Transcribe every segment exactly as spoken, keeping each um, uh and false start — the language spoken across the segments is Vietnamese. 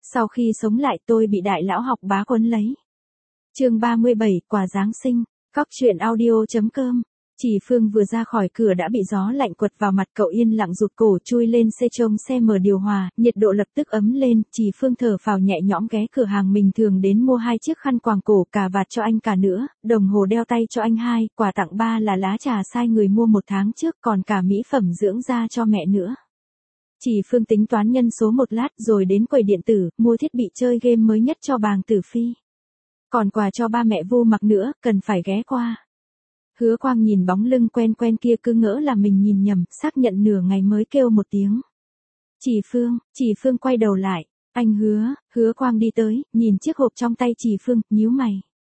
Sau khi sống lại tôi bị đại lão học bá quấn lấy. Chương ba mươi bảy, quà Giáng sinh. Cóc truyện audio chấm com. Chỉ Phương vừa ra khỏi cửa đã bị gió lạnh quật vào mặt, cậu yên lặng rụt cổ chui lên xe trông xe mở điều hòa, nhiệt độ lập tức ấm lên. Chỉ Phương thở phào nhẹ nhõm ghé cửa hàng mình thường đến mua hai chiếc khăn quàng cổ, cà vạt cho anh cả nữa, đồng hồ đeo tay cho anh hai, quà tặng ba là lá trà sai người mua một tháng trước, còn cả mỹ phẩm dưỡng da cho mẹ nữa. Chỉ Phương tính toán nhân số một lát rồi đến quầy điện tử, mua thiết bị chơi game mới nhất cho Bàng Tử Phi. Còn quà cho ba mẹ Vu Mặc nữa, cần phải ghé qua. Hứa Quang nhìn bóng lưng quen quen kia cứ ngỡ là mình nhìn nhầm, xác nhận nửa ngày mới kêu một tiếng. Chỉ Phương, Chỉ Phương quay đầu lại, anh Hứa, Hứa Quang đi tới, nhìn chiếc hộp trong tay Chỉ Phương, nhíu mày.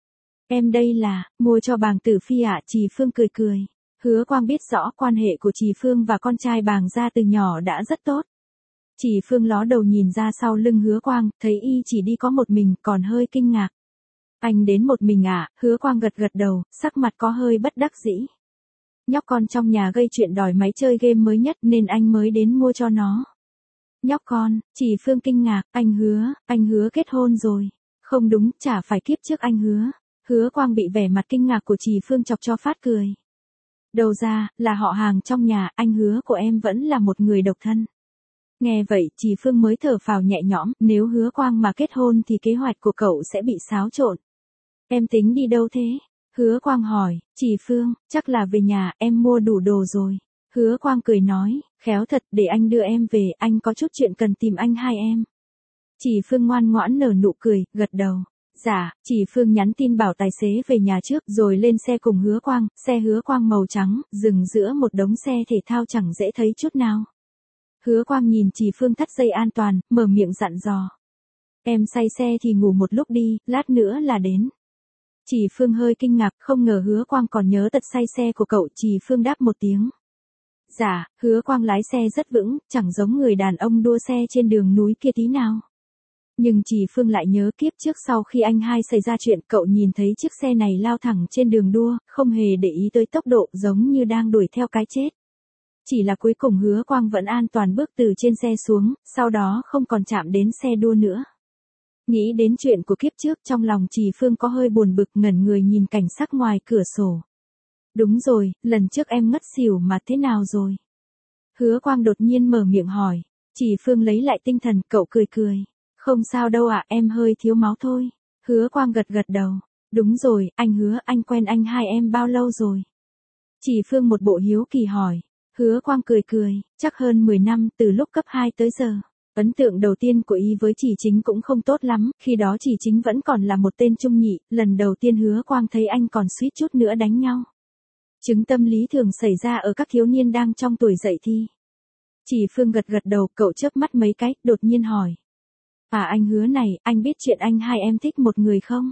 Em đây là, mua cho Bàng Tử Phi ạ. Chỉ Phương cười cười. Hứa Quang biết rõ quan hệ của Chỉ Phương và con trai Bàng gia từ nhỏ đã rất tốt. Chỉ Phương ló đầu nhìn ra sau lưng Hứa Quang, thấy y chỉ đi có một mình, còn hơi kinh ngạc. Anh đến một mình à? Hứa Quang gật gật đầu, sắc mặt có hơi bất đắc dĩ. Nhóc con trong nhà gây chuyện đòi máy chơi game mới nhất nên anh mới đến mua cho nó. Nhóc con, Chỉ Phương kinh ngạc, anh Hứa, anh Hứa kết hôn rồi. Không đúng, chả phải kiếp trước anh Hứa. Hứa Quang bị vẻ mặt kinh ngạc của Chỉ Phương chọc cho phát cười. Đầu ra, là họ hàng trong nhà, anh Hứa của em vẫn là một người độc thân. Nghe vậy, Chỉ Phương mới thở phào nhẹ nhõm, nếu Hứa Quang mà kết hôn thì kế hoạch của cậu sẽ bị xáo trộn. Em tính đi đâu thế? Hứa Quang hỏi. Chỉ Phương, chắc là về nhà, em mua đủ đồ rồi. Hứa Quang cười nói, khéo thật, để anh đưa em về, anh có chút chuyện cần tìm anh hai em. Chỉ Phương ngoan ngoãn nở nụ cười, gật đầu. Dạ, Chỉ Phương nhắn tin bảo tài xế về nhà trước rồi lên xe cùng Hứa Quang, xe Hứa Quang màu trắng, dừng giữa một đống xe thể thao chẳng dễ thấy chút nào. Hứa Quang nhìn Chỉ Phương thắt dây an toàn, mở miệng dặn dò. Em say xe thì ngủ một lúc đi, lát nữa là đến. Chỉ Phương hơi kinh ngạc, không ngờ Hứa Quang còn nhớ tật say xe của cậu. Chỉ Phương đáp một tiếng. Dạ, Hứa Quang lái xe rất vững, chẳng giống người đàn ông đua xe trên đường núi kia tí nào. Nhưng Chỉ Phương lại nhớ kiếp trước sau khi anh hai xảy ra chuyện, cậu nhìn thấy chiếc xe này lao thẳng trên đường đua, không hề để ý tới tốc độ, giống như đang đuổi theo cái chết. Chỉ là cuối cùng Hứa Quang vẫn an toàn bước từ trên xe xuống, sau đó không còn chạm đến xe đua nữa. Nghĩ đến chuyện của kiếp trước, trong lòng Chỉ Phương có hơi buồn bực, ngẩn người nhìn cảnh sắc ngoài cửa sổ. Đúng rồi, lần trước em ngất xỉu mà thế nào rồi? Hứa Quang đột nhiên mở miệng hỏi. Chỉ Phương lấy lại tinh thần, cậu cười cười. Không sao đâu ạ, em hơi thiếu máu thôi. Hứa Quang gật gật đầu. Đúng rồi, anh Hứa, anh quen anh hai em bao lâu rồi? Chỉ Phương một bộ hiếu kỳ hỏi. Hứa Quang cười cười, chắc hơn mười năm, từ lúc cấp hai tới giờ. Ấn tượng đầu tiên của y với Chỉ Chính cũng không tốt lắm, khi đó Chỉ Chính vẫn còn là một tên trung nhị, lần đầu tiên Hứa Quang thấy anh còn suýt chút nữa đánh nhau. Chứng tâm lý thường xảy ra ở các thiếu niên đang trong tuổi dậy thì. Chỉ Phương gật gật đầu, cậu chớp mắt mấy cái, đột nhiên hỏi. À anh Hứa này, anh biết chuyện anh hai em thích một người không?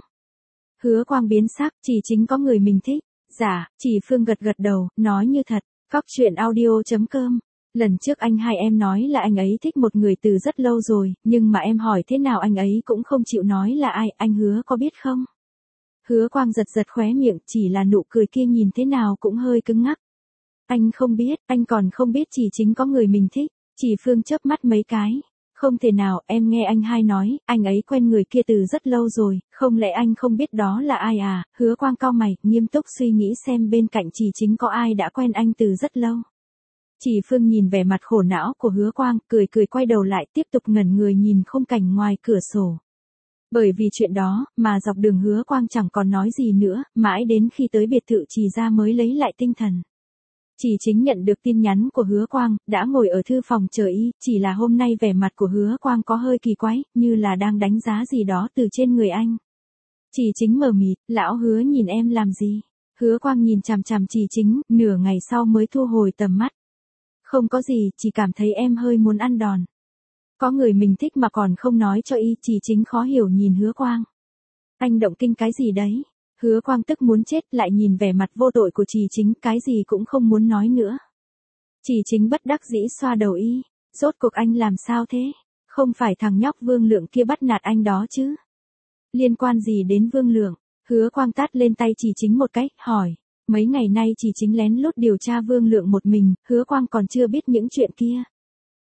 Hứa Quang biến sắc, Chỉ Chính có người mình thích. Dạ, Chỉ Phương gật gật đầu, nói như thật. Cóc truyện audio chấm com. Lần trước anh hai em nói là anh ấy thích một người từ rất lâu rồi, nhưng mà em hỏi thế nào anh ấy cũng không chịu nói là ai, anh Hứa có biết không? Hứa Quang giật giật khóe miệng, chỉ là nụ cười kia nhìn thế nào cũng hơi cứng ngắc. Anh không biết, anh còn không biết Chỉ Chính có người mình thích. Chỉ Phương chớp mắt mấy cái. Không thể nào, em nghe anh hai nói, anh ấy quen người kia từ rất lâu rồi, không lẽ anh không biết đó là ai à? Hứa Quang cau mày, nghiêm túc suy nghĩ xem bên cạnh Chỉ Chính có ai đã quen anh từ rất lâu. Chỉ Phương nhìn vẻ mặt khổ não của Hứa Quang, cười cười quay đầu lại tiếp tục ngẩn người nhìn khung cảnh ngoài cửa sổ. Bởi vì chuyện đó, mà dọc đường Hứa Quang chẳng còn nói gì nữa, mãi đến khi tới biệt thự Chỉ gia mới lấy lại tinh thần. Chỉ Chính nhận được tin nhắn của Hứa Quang, đã ngồi ở thư phòng chờ y, chỉ là hôm nay vẻ mặt của Hứa Quang có hơi kỳ quái, như là đang đánh giá gì đó từ trên người anh. Chỉ Chính mờ mịt, lão Hứa nhìn em làm gì? Hứa Quang nhìn chằm chằm Chỉ Chính, nửa ngày sau mới thu hồi tầm mắt. Không có gì, chỉ cảm thấy em hơi muốn ăn đòn. Có người mình thích mà còn không nói cho y. Chỉ Chính khó hiểu nhìn Hứa Quang. Anh động kinh cái gì đấy? Hứa Quang tức muốn chết, lại nhìn vẻ mặt vô tội của Chỉ Chính, cái gì cũng không muốn nói nữa. Chỉ Chính bất đắc dĩ xoa đầu y. Rốt cuộc anh làm sao thế? Không phải thằng nhóc Vương Lượng kia bắt nạt anh đó chứ? Liên quan gì đến Vương Lượng? Hứa Quang tát lên tay Chỉ Chính một cái, hỏi. Mấy ngày nay Chỉ Chính lén lút điều tra Vương Lượng một mình, Hứa Quang còn chưa biết những chuyện kia.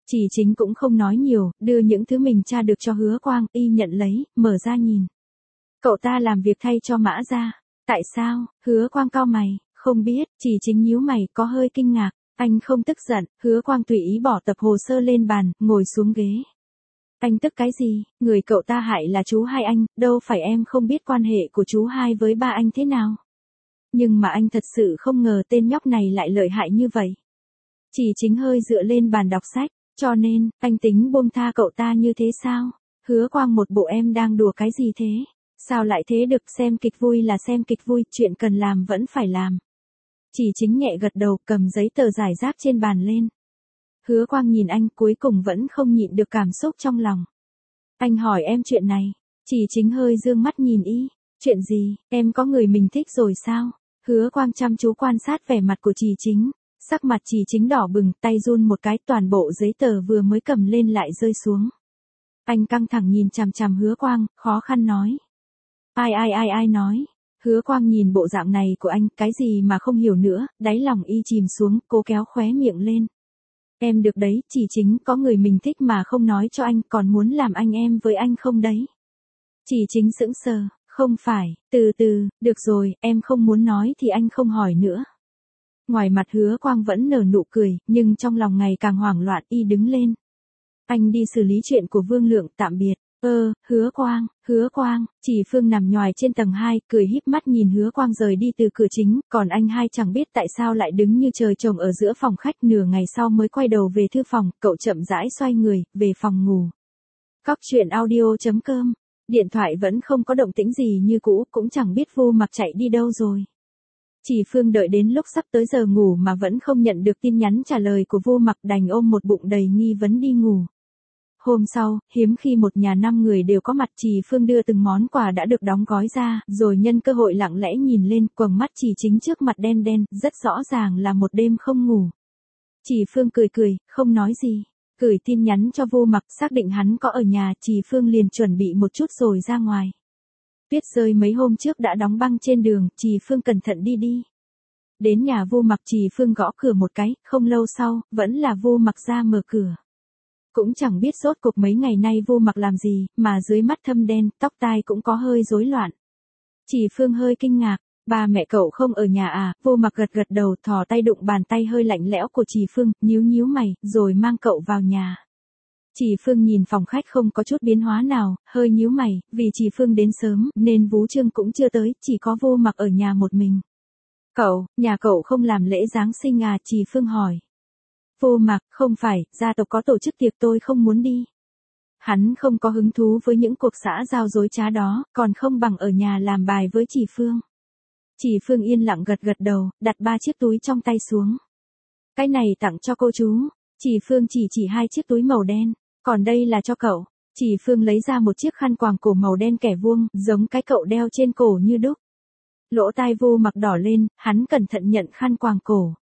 Chỉ Chính cũng không nói nhiều, đưa những thứ mình tra được cho Hứa Quang, y nhận lấy, mở ra nhìn. Cậu ta làm việc thay cho Mã Gia. Tại sao? Hứa Quang cau mày, không biết, Chỉ Chính nhíu mày, có hơi kinh ngạc. Anh không tức giận, Hứa Quang tùy ý bỏ tập hồ sơ lên bàn, ngồi xuống ghế. Anh tức cái gì, người cậu ta hại là chú hai anh, đâu phải em không biết quan hệ của chú hai với ba anh thế nào. Nhưng mà anh thật sự không ngờ tên nhóc này lại lợi hại như vậy. Chỉ Chính hơi dựa lên bàn đọc sách, cho nên, anh tính buông tha cậu ta như thế sao? Hứa Quang một bộ em đang đùa cái gì thế? Sao lại thế được, xem kịch vui là xem kịch vui, chuyện cần làm vẫn phải làm. Chỉ Chính nhẹ gật đầu, cầm giấy tờ giải rác trên bàn lên. Hứa Quang nhìn anh, cuối cùng vẫn không nhịn được cảm xúc trong lòng. Anh hỏi em chuyện này. Chỉ Chính hơi dương mắt nhìn y. Chuyện gì, em có người mình thích rồi sao? Hứa Quang chăm chú quan sát vẻ mặt của Chỉ Chính. Sắc mặt Chỉ Chính đỏ bừng, tay run một cái, toàn bộ giấy tờ vừa mới cầm lên lại rơi xuống. Anh căng thẳng nhìn chằm chằm Hứa Quang, khó khăn nói. Ai ai ai ai nói. Hứa Quang nhìn bộ dạng này của anh, cái gì mà không hiểu nữa, đáy lòng y chìm xuống, cố kéo khóe miệng lên. Em được đấy, Chỉ Chính có người mình thích mà không nói cho anh, còn muốn làm anh em với anh không đấy. Chỉ Chính sững sờ, không phải, từ từ, được rồi, em không muốn nói thì anh không hỏi nữa. Ngoài mặt Hứa Quang vẫn nở nụ cười, nhưng trong lòng ngày càng hoảng loạn, y đứng lên. Anh đi xử lý chuyện của Vương Lượng, tạm biệt. Ơ, Hứa Quang, Hứa Quang, Chỉ Phương nằm nhoài trên tầng hai, cười híp mắt nhìn Hứa Quang rời đi từ cửa chính, còn anh hai chẳng biết tại sao lại đứng như trời trồng ở giữa phòng khách, nửa ngày sau mới quay đầu về thư phòng, cậu chậm rãi xoay người, về phòng ngủ. Cóc truyện audio chấm com, điện thoại vẫn không có động tĩnh gì như cũ, cũng chẳng biết Vu Mặc chạy đi đâu rồi. Chỉ Phương đợi đến lúc sắp tới giờ ngủ mà vẫn không nhận được tin nhắn trả lời của Vu Mặc, đành ôm một bụng đầy nghi vấn đi ngủ. Hôm sau, hiếm khi một nhà năm người đều có mặt, Chỉ Phương đưa từng món quà đã được đóng gói ra, rồi nhân cơ hội lặng lẽ nhìn lên, quầng mắt Chỉ Chính trước mặt đen đen, rất rõ ràng là một đêm không ngủ. Chỉ Phương cười cười, không nói gì, gửi tin nhắn cho Vu Mặc, xác định hắn có ở nhà, Chỉ Phương liền chuẩn bị một chút rồi ra ngoài. Tuyết rơi mấy hôm trước đã đóng băng trên đường, Chỉ Phương cẩn thận đi đi. Đến nhà Vu Mặc, Chỉ Phương gõ cửa một cái, không lâu sau, vẫn là Vu Mặc ra mở cửa. Cũng chẳng biết rốt cuộc mấy ngày nay Vu Mặc làm gì, mà dưới mắt thâm đen, tóc tai cũng có hơi rối loạn. Chỉ Phương hơi kinh ngạc, ba mẹ cậu không ở nhà à? Vu Mặc gật gật đầu, thò tay đụng bàn tay hơi lạnh lẽo của Chỉ Phương, nhíu nhíu mày, rồi mang cậu vào nhà. Chỉ Phương nhìn phòng khách không có chút biến hóa nào, hơi nhíu mày, vì Chỉ Phương đến sớm, nên Vú Trương cũng chưa tới, chỉ có Vu Mặc ở nhà một mình. Cậu, nhà cậu không làm lễ Giáng sinh à? Chỉ Phương hỏi. Vu Mặc, không phải, gia tộc có tổ chức tiệc, tôi không muốn đi. Hắn không có hứng thú với những cuộc xã giao dối trá đó, còn không bằng ở nhà làm bài với Chỉ Phương. Chỉ Phương yên lặng gật gật đầu, đặt ba chiếc túi trong tay xuống. Cái này tặng cho cô chú. Chỉ Phương chỉ chỉ hai chiếc túi màu đen, còn đây là cho cậu. Chỉ Phương lấy ra một chiếc khăn quàng cổ màu đen kẻ vuông, giống cái cậu đeo trên cổ như đúc. Lỗ tai Vu Mặc đỏ lên, hắn cẩn thận nhận khăn quàng cổ.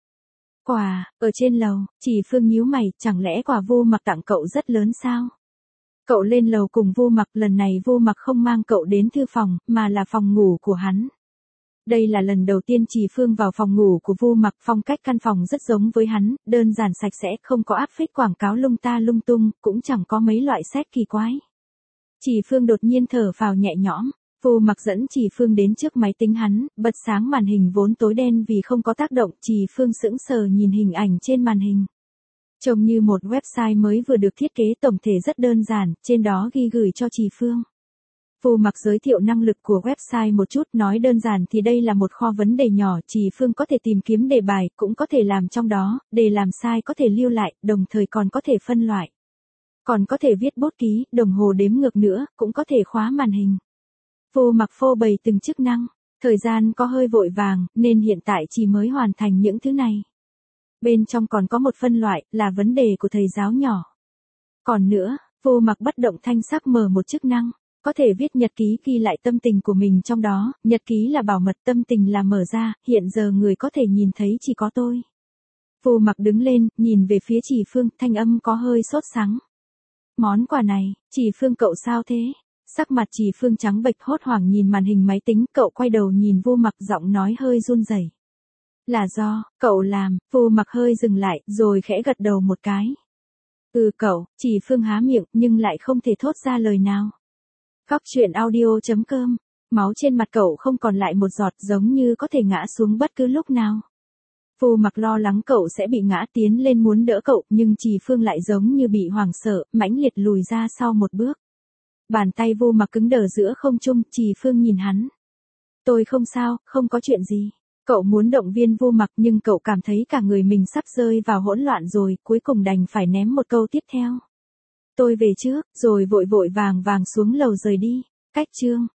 Quà, ở trên lầu, Chỉ Phương nhíu mày, chẳng lẽ quà Vu Mặc tặng cậu rất lớn sao? Cậu lên lầu cùng Vu Mặc, lần này Vu Mặc không mang cậu đến thư phòng, mà là phòng ngủ của hắn. Đây là lần đầu tiên Chỉ Phương vào phòng ngủ của Vu Mặc, phong cách căn phòng rất giống với hắn, đơn giản sạch sẽ, không có áp phích quảng cáo lung ta lung tung, cũng chẳng có mấy loại xét kỳ quái. Chỉ Phương đột nhiên thở phào nhẹ nhõm. Vu Mặc dẫn Chỉ Phương đến trước máy tính hắn, bật sáng màn hình vốn tối đen vì không có tác động, Chỉ Phương sững sờ nhìn hình ảnh trên màn hình. Trông như một website mới vừa được thiết kế, tổng thể rất đơn giản, trên đó ghi gửi cho Chỉ Phương. Vu Mặc giới thiệu năng lực của website một chút, nói đơn giản thì đây là một kho vấn đề nhỏ, Chỉ Phương có thể tìm kiếm đề bài, cũng có thể làm trong đó, đề làm sai có thể lưu lại, đồng thời còn có thể phân loại. Còn có thể viết bút ký, đồng hồ đếm ngược nữa, cũng có thể khóa màn hình. Vu Mặc phô bày từng chức năng, thời gian có hơi vội vàng, nên hiện tại chỉ mới hoàn thành những thứ này. Bên trong còn có một phân loại, là vấn đề của thầy giáo nhỏ. Còn nữa, Vu Mặc bất động thanh sắc mở một chức năng, có thể viết nhật ký ghi lại tâm tình của mình trong đó, nhật ký là bảo mật, tâm tình là mở ra, hiện giờ người có thể nhìn thấy chỉ có tôi. Vu Mặc đứng lên, nhìn về phía Chỉ Phương, thanh âm có hơi sốt sắng. Món quà này, Chỉ Phương cậu sao thế? Sắc mặt Chỉ Phương trắng bệch, hốt hoảng nhìn màn hình máy tính, cậu quay đầu nhìn Vu Mặc, giọng nói hơi run rẩy. Là do, cậu làm, Vu Mặc hơi dừng lại, rồi khẽ gật đầu một cái. Ừ cậu, chỉ Phương há miệng nhưng lại không thể thốt ra lời nào. Góc truyện audio.com, máu trên mặt cậu không còn lại một giọt giống như có thể ngã xuống bất cứ lúc nào. Vu Mặc lo lắng cậu sẽ bị ngã tiến lên muốn đỡ cậu nhưng Trì Phương lại giống như bị hoảng sợ, mãnh liệt lùi ra sau một bước. Bàn tay Vu Mặc cứng đờ giữa không trung, Trì Phương nhìn hắn. Tôi không sao, không có chuyện gì. Cậu muốn động viên Vu Mặc nhưng cậu cảm thấy cả người mình sắp rơi vào hỗn loạn rồi, cuối cùng đành phải ném một câu tiếp theo. Tôi về trước, rồi vội vội vàng vàng xuống lầu rời đi. Cách chương